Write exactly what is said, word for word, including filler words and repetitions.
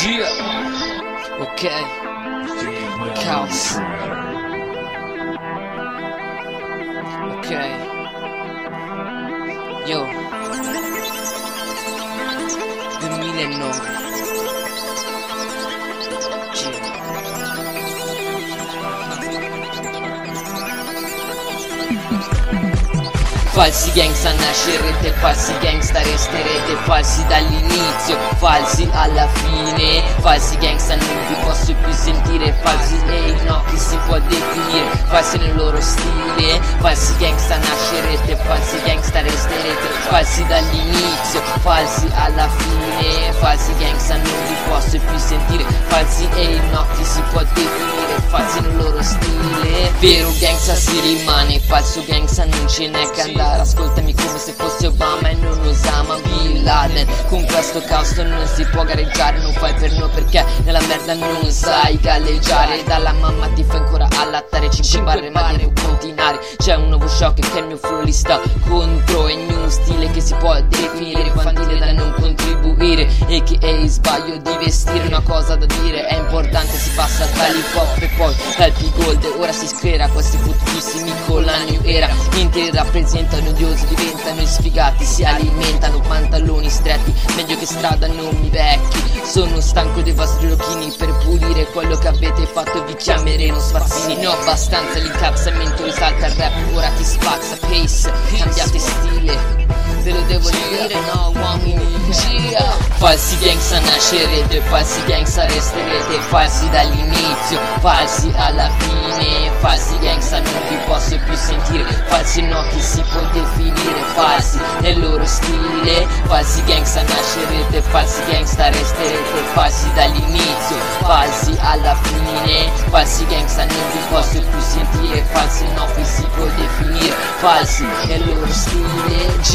Gia. Ok. Caos. Ok. Yo. duemilanove. Gia. Falsi gangsta nascerete, falsi gangsta resterete, falsi dall'inizio, falsi alla fine. Falsi gangsta non vi posso più sentire, falsi e no chi si può definire, falsi nel loro stile. Falsi gangsta nascerete, falsi gangsta resterete, falsi dall'inizio, falsi alla fine. Falsi gangsta non vi posso più sentire, falsi e no chi si può definire, falsi nel loro stile. Vero gangsta si rimane, falso gangsta non ce n'è che andare. Ascoltami come se fosse Obama e non Osama Bin Laden. Con questo caos non si può gareggiare, non fai per noi perché nella merda non sai galleggiare. Dalla mamma ti fai ancora allattare, cinque barre ma devo continuare. C'è un nuovo shock che il mio flow li sta contro, è un stile che si può definire infantile da non contribuire, e che è sbaglio di vestire. Una cosa da dire è importante, si passa dall'hip hop e poi dal P-Gold. Ora si schiera questi fottutissimi con la new era. Interi rappresentano odiosi, diventano sfigati, si alimentano pantaloni stretti, meglio che strada non mi vecchi. Sono stanco dei vostri occhini, per pulire quello che avete fatto vi chiameremo sfazzini. Ne ho abbastanza, l'incazzamento risalta il rap, ora ti spazza pace, cambiate stile, ve lo devo dire, no uomini. Gia. Falsi gangsta nascerete, falsi gangsta resterete, falsi dall'inizio, falsi alla fine. Falsi gangsta non vi posso più sentire, falsi no chi si può definire, falsi nel loro stile. Falsi gangsta nascerete, falsi gangsta resterete, falsi dall'inizio, falsi alla fine. Falsi gangsta non vi posso più sentire, falsi no chi si può definire, falsi nel loro stile.